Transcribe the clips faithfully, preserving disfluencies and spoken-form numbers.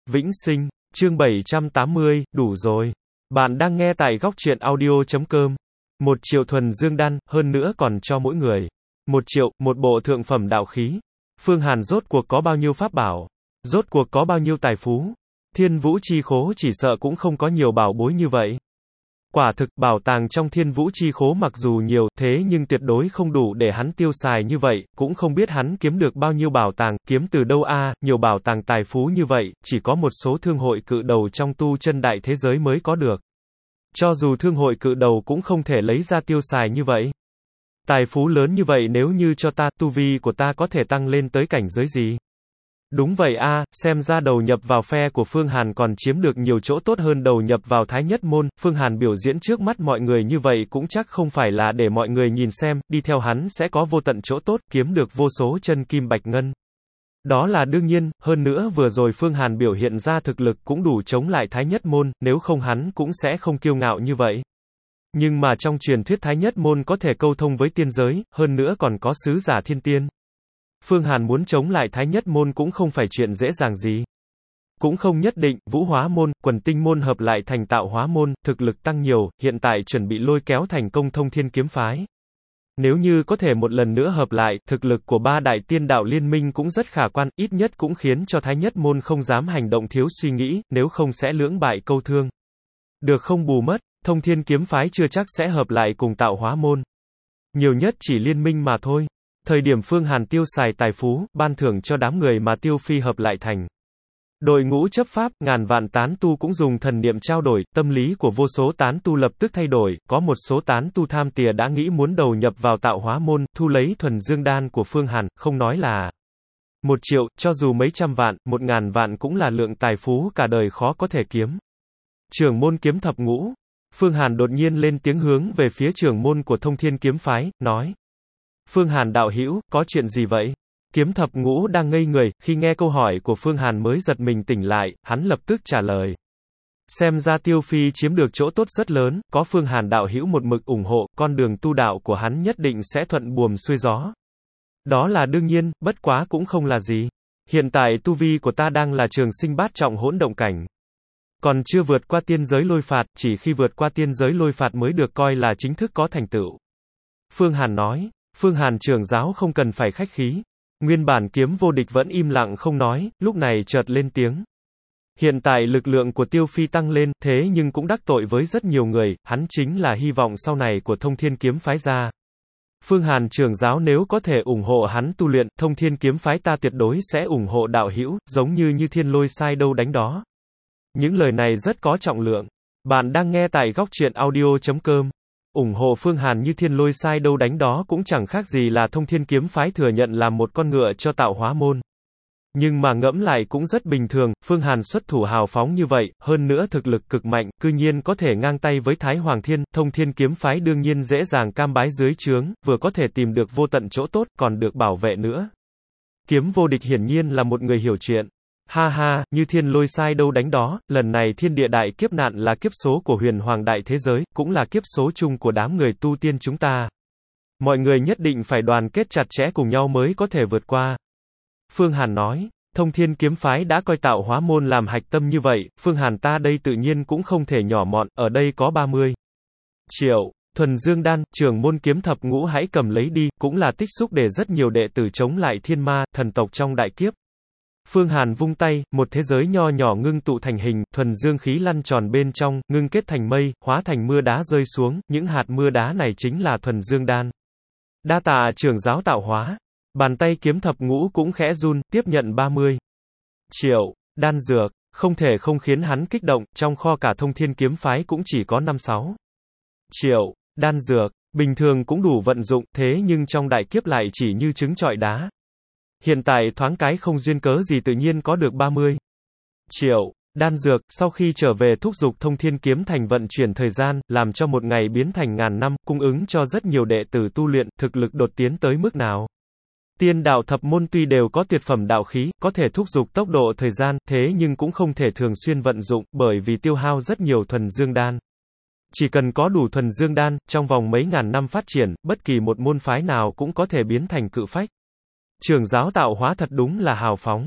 Vĩnh Sinh, chương bảy trăm tám mươi, đủ rồi. Bạn đang nghe tại góc truyện audio chấm com. Một triệu thuần dương đan, hơn nữa còn cho mỗi người. Một triệu, một bộ thượng phẩm đạo khí. Phương Hàn rốt cuộc có bao nhiêu pháp bảo? Rốt cuộc có bao nhiêu tài phú? Thiên Vũ Chi Khố chỉ sợ cũng không có nhiều bảo bối như vậy. Quả thực, bảo tàng trong Thiên Vũ Chi Khố mặc dù nhiều, thế nhưng tuyệt đối không đủ để hắn tiêu xài như vậy, cũng không biết hắn kiếm được bao nhiêu bảo tàng, kiếm từ đâu a, à, nhiều bảo tàng tài phú như vậy, chỉ có một số thương hội cự đầu trong tu chân đại thế giới mới có được. Cho dù thương hội cự đầu cũng không thể lấy ra tiêu xài như vậy. Tài phú lớn như vậy nếu như cho ta, tu vi của ta có thể tăng lên tới cảnh giới gì? Đúng vậy a, à, xem ra đầu nhập vào phe của Phương Hàn còn chiếm được nhiều chỗ tốt hơn đầu nhập vào Thái Nhất Môn. Phương Hàn biểu diễn trước mắt mọi người như vậy cũng chắc không phải là để mọi người nhìn xem, đi theo hắn sẽ có vô tận chỗ tốt, kiếm được vô số chân kim bạch ngân. Đó là đương nhiên, hơn nữa vừa rồi Phương Hàn biểu hiện ra thực lực cũng đủ chống lại Thái Nhất Môn, nếu không hắn cũng sẽ không kiêu ngạo như vậy. Nhưng mà trong truyền thuyết Thái Nhất Môn có thể câu thông với tiên giới, hơn nữa còn có sứ giả thiên tiên. Phương Hàn muốn chống lại Thái Nhất Môn cũng không phải chuyện dễ dàng gì. Cũng không nhất định, Vũ Hóa Môn, Quần Tinh Môn hợp lại thành Tạo Hóa Môn, thực lực tăng nhiều, hiện tại chuẩn bị lôi kéo thành công Thông Thiên Kiếm Phái. Nếu như có thể một lần nữa hợp lại, thực lực của ba đại tiên đạo liên minh cũng rất khả quan, ít nhất cũng khiến cho Thái Nhất Môn không dám hành động thiếu suy nghĩ, nếu không sẽ lưỡng bại câu thương. Được không bù mất, Thông Thiên Kiếm Phái chưa chắc sẽ hợp lại cùng Tạo Hóa Môn. Nhiều nhất chỉ liên minh mà thôi. Thời điểm Phương Hàn tiêu xài tài phú, ban thưởng cho đám người mà Tiêu Phi hợp lại thành đội ngũ chấp pháp, ngàn vạn tán tu cũng dùng thần niệm trao đổi, tâm lý của vô số tán tu lập tức thay đổi, có một số tán tu tham tìa đã nghĩ muốn đầu nhập vào Tạo Hóa Môn, thu lấy thuần dương đan của Phương Hàn, không nói là một triệu, cho dù mấy trăm vạn, một ngàn vạn cũng là lượng tài phú cả đời khó có thể kiếm. Trưởng môn kiếm thập ngũ, Phương Hàn đột nhiên lên tiếng hướng về phía trưởng môn của Thông Thiên Kiếm Phái, nói. Phương Hàn đạo hữu, có chuyện gì vậy? Kiếm thập ngũ đang ngây người, khi nghe câu hỏi của Phương Hàn mới giật mình tỉnh lại, hắn lập tức trả lời. Xem ra Tiêu Phi chiếm được chỗ tốt rất lớn, có Phương Hàn đạo hữu một mực ủng hộ, con đường tu đạo của hắn nhất định sẽ thuận buồm xuôi gió. Đó là đương nhiên, bất quá cũng không là gì. Hiện tại tu vi của ta đang là trường sinh bát trọng hỗn động cảnh. Còn chưa vượt qua tiên giới lôi phạt, chỉ khi vượt qua tiên giới lôi phạt mới được coi là chính thức có thành tựu. Phương Hàn nói. Phương Hàn trưởng giáo không cần phải khách khí. Nguyên bản Kiếm Vô Địch vẫn im lặng không nói, lúc này chợt lên tiếng. Hiện tại lực lượng của Tiêu Phi tăng lên, thế nhưng cũng đắc tội với rất nhiều người, hắn chính là hy vọng sau này của Thông Thiên Kiếm Phái ra. Phương Hàn trưởng giáo nếu có thể ủng hộ hắn tu luyện, Thông Thiên Kiếm Phái ta tuyệt đối sẽ ủng hộ đạo hữu, giống như như thiên lôi sai đâu đánh đó. Những lời này rất có trọng lượng. Bạn đang nghe tại góc truyện audio chấm com. Ủng hộ Phương Hàn như thiên lôi sai đâu đánh đó cũng chẳng khác gì là Thông Thiên Kiếm Phái thừa nhận làm một con ngựa cho Tạo Hóa Môn. Nhưng mà ngẫm lại cũng rất bình thường, Phương Hàn xuất thủ hào phóng như vậy, hơn nữa thực lực cực mạnh, cư nhiên có thể ngang tay với Thái Hoàng Thiên, Thông Thiên Kiếm Phái đương nhiên dễ dàng cam bái dưới trướng, vừa có thể tìm được vô tận chỗ tốt, còn được bảo vệ nữa. Kiếm Vô Địch hiển nhiên là một người hiểu chuyện. Ha ha, như thiên lôi sai đâu đánh đó, lần này thiên địa đại kiếp nạn là kiếp số của huyền hoàng đại thế giới, cũng là kiếp số chung của đám người tu tiên chúng ta. Mọi người nhất định phải đoàn kết chặt chẽ cùng nhau mới có thể vượt qua. Phương Hàn nói, Thông Thiên Kiếm Phái đã coi Tạo Hóa Môn làm hạch tâm như vậy, Phương Hàn ta đây tự nhiên cũng không thể nhỏ mọn, ở đây có ba mươi triệu. Thuần Dương Đan, trưởng môn Kiếm thập ngũ hãy cầm lấy đi, cũng là tích xúc để rất nhiều đệ tử chống lại thiên ma, thần tộc trong đại kiếp. Phương Hàn vung tay, một thế giới nho nhỏ ngưng tụ thành hình, thuần dương khí lăn tròn bên trong, ngưng kết thành mây, hóa thành mưa đá rơi xuống, những hạt mưa đá này chính là thuần dương đan. Đa tạ trưởng giáo tạo hóa. Bàn tay Kiếm thập ngũ cũng khẽ run, tiếp nhận ba mươi triệu đan dược, không thể không khiến hắn kích động, trong kho cả Thông Thiên Kiếm Phái cũng chỉ có năm sáu triệu đan dược, bình thường cũng đủ vận dụng, thế nhưng trong đại kiếp lại chỉ như trứng trọi đá. Hiện tại thoáng cái không duyên cớ gì tự nhiên có được ba mươi triệu đan dược, sau khi trở về thúc giục Thông Thiên Kiếm Thành vận chuyển thời gian, làm cho một ngày biến thành ngàn năm, cung ứng cho rất nhiều đệ tử tu luyện, thực lực đột tiến tới mức nào. Tiên đạo thập môn tuy đều có tuyệt phẩm đạo khí, có thể thúc giục tốc độ thời gian, thế nhưng cũng không thể thường xuyên vận dụng, bởi vì tiêu hao rất nhiều thuần dương đan. Chỉ cần có đủ thuần dương đan, trong vòng mấy ngàn năm phát triển, bất kỳ một môn phái nào cũng có thể biến thành cự phách. Trưởng giáo Tạo Hóa thật đúng là hào phóng.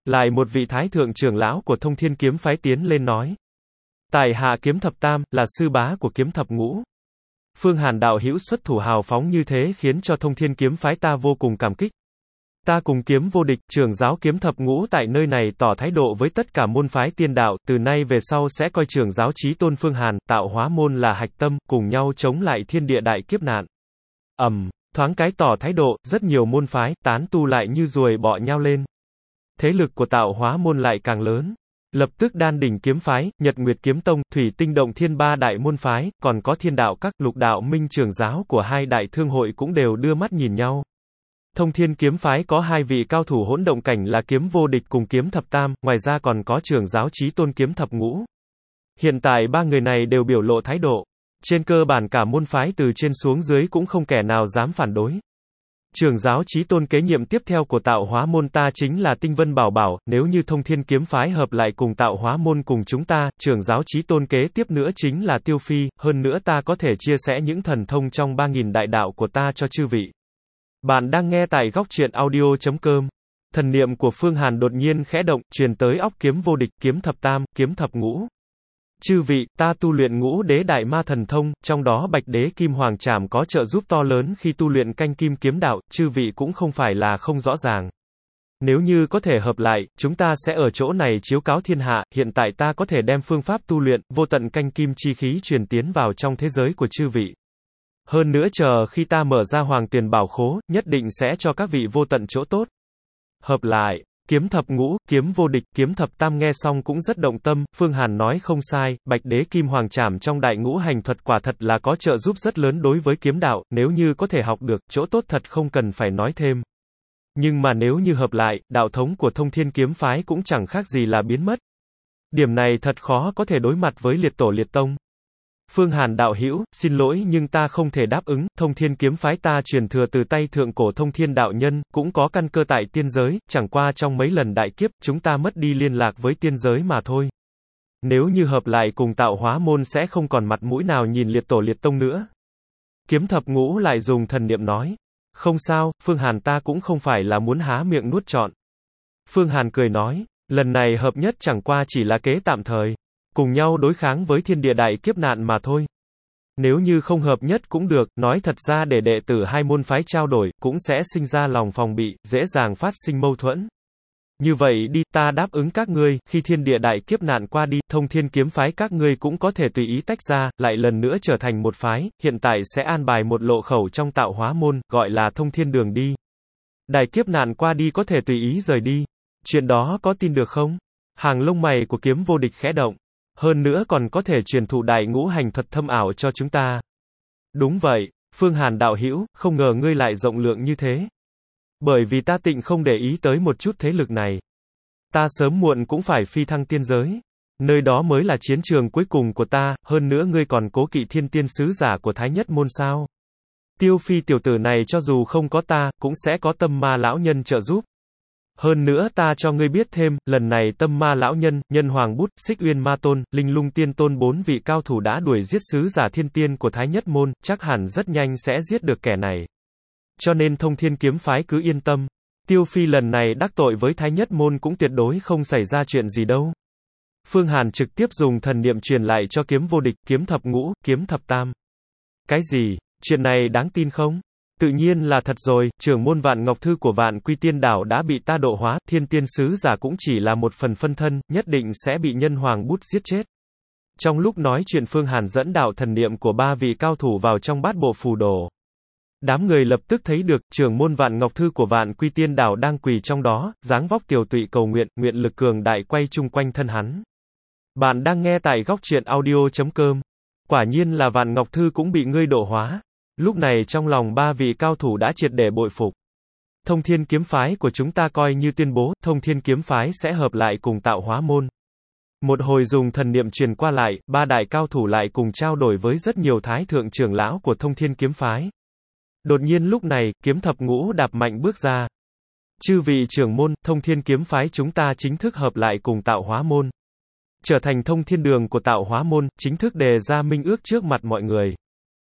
Lại một vị thái thượng trưởng lão của Thông Thiên kiếm phái tiến lên nói. Tại hạ kiếm thập tam, là sư bá của kiếm thập ngũ. Phương Hàn đạo hữu xuất thủ hào phóng như thế khiến cho Thông Thiên kiếm phái ta vô cùng cảm kích. Ta cùng kiếm vô địch, trưởng giáo kiếm thập ngũ tại nơi này tỏ thái độ với tất cả môn phái tiên đạo, từ nay về sau sẽ coi trưởng giáo chí tôn Phương Hàn, tạo hóa môn là hạch tâm, cùng nhau chống lại thiên địa đại kiếp nạn. Ầm, um, thoáng cái tỏ thái độ, rất nhiều môn phái, tán tu lại như ruồi bọ nhao lên. Thế lực của tạo hóa môn lại càng lớn. Lập tức Đan Đỉnh kiếm phái, Nhật Nguyệt kiếm tông, Thủy Tinh động thiên ba đại môn phái, còn có Thiên đạo các, Lục đạo minh trưởng giáo của hai đại thương hội cũng đều đưa mắt nhìn nhau. Thông Thiên kiếm phái có hai vị cao thủ hỗn động cảnh là kiếm vô địch cùng kiếm thập tam, ngoài ra còn có trưởng giáo chí tôn kiếm thập ngũ. Hiện tại ba người này đều biểu lộ thái độ. Trên cơ bản cả môn phái từ trên xuống dưới cũng không kẻ nào dám phản đối. Trưởng giáo chí tôn kế nhiệm tiếp theo của tạo hóa môn ta chính là Tinh Vân Bảo Bảo, nếu như Thông Thiên kiếm phái hợp lại cùng tạo hóa môn cùng chúng ta, trưởng giáo chí tôn kế tiếp nữa chính là Tiêu Phi, hơn nữa ta có thể chia sẻ những thần thông trong ba nghìn đại đạo của ta cho chư vị. Bạn đang nghe tại góc truyện audio chấm com. Thần niệm của Phương Hàn đột nhiên khẽ động, truyền tới óc kiếm vô địch, kiếm thập tam, kiếm thập ngũ. Chư vị, ta tu luyện ngũ đế đại ma thần thông, trong đó bạch đế kim hoàng trảm có trợ giúp to lớn khi tu luyện canh kim kiếm đạo, chư vị cũng không phải là không rõ ràng. Nếu như có thể hợp lại, chúng ta sẽ ở chỗ này chiếu cáo thiên hạ, hiện tại ta có thể đem phương pháp tu luyện, vô tận canh kim chi khí truyền tiến vào trong thế giới của chư vị. Hơn nữa chờ khi ta mở ra hoàng tiền bảo khố, nhất định sẽ cho các vị vô tận chỗ tốt. Hợp lại. Kiếm thập ngũ, kiếm vô địch, kiếm thập tam nghe xong cũng rất động tâm, Phương Hàn nói không sai, bạch đế kim hoàng trảm trong đại ngũ hành thuật quả thật là có trợ giúp rất lớn đối với kiếm đạo, nếu như có thể học được, chỗ tốt thật không cần phải nói thêm. Nhưng mà nếu như hợp lại, đạo thống của Thông Thiên kiếm phái cũng chẳng khác gì là biến mất. Điểm này thật khó có thể đối mặt với liệt tổ liệt tông. Phương Hàn đạo hữu, xin lỗi nhưng ta không thể đáp ứng, Thông Thiên kiếm phái ta truyền thừa từ tay thượng cổ Thông Thiên đạo nhân, cũng có căn cơ tại tiên giới, chẳng qua trong mấy lần đại kiếp, chúng ta mất đi liên lạc với tiên giới mà thôi. Nếu như hợp lại cùng tạo hóa môn sẽ không còn mặt mũi nào nhìn liệt tổ liệt tông nữa. Kiếm thập ngũ lại dùng thần niệm nói. Không sao, Phương Hàn ta cũng không phải là muốn há miệng nuốt trọn. Phương Hàn cười nói, lần này hợp nhất chẳng qua chỉ là kế tạm thời. Cùng nhau đối kháng với thiên địa đại kiếp nạn mà thôi. Nếu như không hợp nhất cũng được, nói thật ra để đệ tử hai môn phái trao đổi, cũng sẽ sinh ra lòng phòng bị, dễ dàng phát sinh mâu thuẫn. Như vậy đi, ta đáp ứng các ngươi, khi thiên địa đại kiếp nạn qua đi, Thông Thiên kiếm phái các ngươi cũng có thể tùy ý tách ra, lại lần nữa trở thành một phái, hiện tại sẽ an bài một lộ khẩu trong tạo hóa môn, gọi là Thông Thiên đường đi. Đại kiếp nạn qua đi có thể tùy ý rời đi. Chuyện đó có tin được không? Hàng lông mày của kiếm vô địch khẽ động. Hơn nữa còn có thể truyền thụ đại ngũ hành thuật thâm ảo cho chúng ta. Đúng vậy, Phương Hàn đạo hữu, không ngờ ngươi lại rộng lượng như thế. Bởi vì ta tịnh không để ý tới một chút thế lực này. Ta sớm muộn cũng phải phi thăng tiên giới. Nơi đó mới là chiến trường cuối cùng của ta, hơn nữa ngươi còn cố kỵ thiên tiên sứ giả của Thái Nhất môn sao. Tiêu Phi tiểu tử này cho dù không có ta, cũng sẽ có tâm ma lão nhân trợ giúp. Hơn nữa ta cho ngươi biết thêm, lần này tâm ma lão nhân, nhân hoàng bút, xích uyên ma tôn, linh lung tiên tôn bốn vị cao thủ đã đuổi giết sứ giả thiên tiên của Thái Nhất môn, chắc hẳn rất nhanh sẽ giết được kẻ này. Cho nên Thông Thiên kiếm phái cứ yên tâm. Tiêu Phi lần này đắc tội với Thái Nhất môn cũng tuyệt đối không xảy ra chuyện gì đâu. Phương Hàn trực tiếp dùng thần niệm truyền lại cho kiếm vô địch, kiếm thập ngũ, kiếm thập tam. Cái gì? Chuyện này đáng tin không? Tự nhiên là thật rồi, trưởng môn Vạn Ngọc Thư của Vạn Quy Tiên Đảo đã bị ta độ hóa, thiên tiên sứ giả cũng chỉ là một phần phân thân, nhất định sẽ bị nhân hoàng bút giết chết. Trong lúc nói chuyện Phương Hàn dẫn đạo thần niệm của ba vị cao thủ vào trong bát bộ phù đồ. Đám người lập tức thấy được, trưởng môn Vạn Ngọc Thư của Vạn Quy Tiên Đảo đang quỳ trong đó, dáng vóc tiều tụy cầu nguyện, nguyện lực cường đại quay chung quanh thân hắn. Bạn đang nghe tại góc truyện audio chấm com. Quả nhiên là Vạn Ngọc Thư cũng bị ngươi độ hóa. Lúc này trong lòng ba vị cao thủ đã triệt để bội phục. Thông Thiên kiếm phái của chúng ta coi như tuyên bố, Thông Thiên kiếm phái sẽ hợp lại cùng tạo hóa môn. Một hồi dùng thần niệm truyền qua lại, ba đại cao thủ lại cùng trao đổi với rất nhiều thái thượng trưởng lão của Thông Thiên kiếm phái. Đột nhiên lúc này, kiếm thập ngũ đạp mạnh bước ra. Chư vị trưởng môn, Thông Thiên kiếm phái chúng ta chính thức hợp lại cùng tạo hóa môn. Trở thành thông thiên đường của tạo hóa môn, chính thức đề ra minh ước trước mặt mọi người.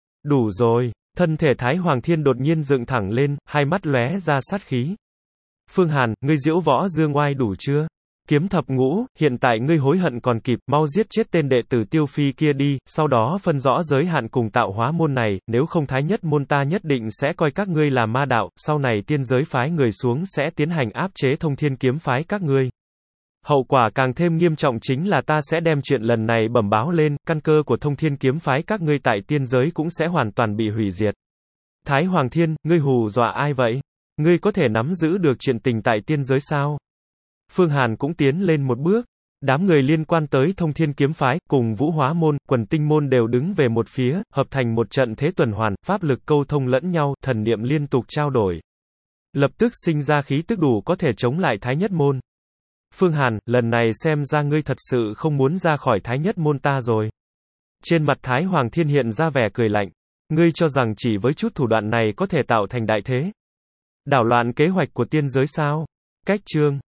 Đủ rồi. Thân thể Thái Hoàng Thiên đột nhiên dựng thẳng lên, hai mắt lóe ra sát khí. Phương Hàn, ngươi diễu võ dương oai đủ chưa? Kiếm thập ngũ, hiện tại ngươi hối hận còn kịp, mau giết chết tên đệ tử Tiêu Phi kia đi, sau đó phân rõ giới hạn cùng tạo hóa môn này, nếu không thái nhất môn ta nhất định sẽ coi các ngươi là ma đạo, sau này tiên giới phái người xuống sẽ tiến hành áp chế Thông Thiên kiếm phái các ngươi. Hậu quả càng thêm nghiêm trọng chính là ta sẽ đem chuyện lần này bẩm báo lên, căn cơ của Thông Thiên kiếm phái các ngươi tại tiên giới cũng sẽ hoàn toàn bị hủy diệt. Thái Hoàng Thiên, ngươi hù dọa ai vậy? Ngươi có thể nắm giữ được chuyện tình tại tiên giới sao? Phương Hàn cũng tiến lên một bước. Đám người liên quan tới Thông Thiên kiếm phái, cùng Vũ Hóa môn, Quần Tinh môn đều đứng về một phía, hợp thành một trận thế tuần hoàn, pháp lực câu thông lẫn nhau, thần niệm liên tục trao đổi. Lập tức sinh ra khí tức đủ có thể chống lại Thái Nhất môn. Phương Hàn, lần này xem ra ngươi thật sự không muốn ra khỏi Thái Nhất môn ta rồi. Trên mặt Thái Hoàng Thiên hiện ra vẻ cười lạnh. Ngươi cho rằng chỉ với chút thủ đoạn này có thể tạo thành đại thế? Đảo loạn kế hoạch của tiên giới sao? Cách chương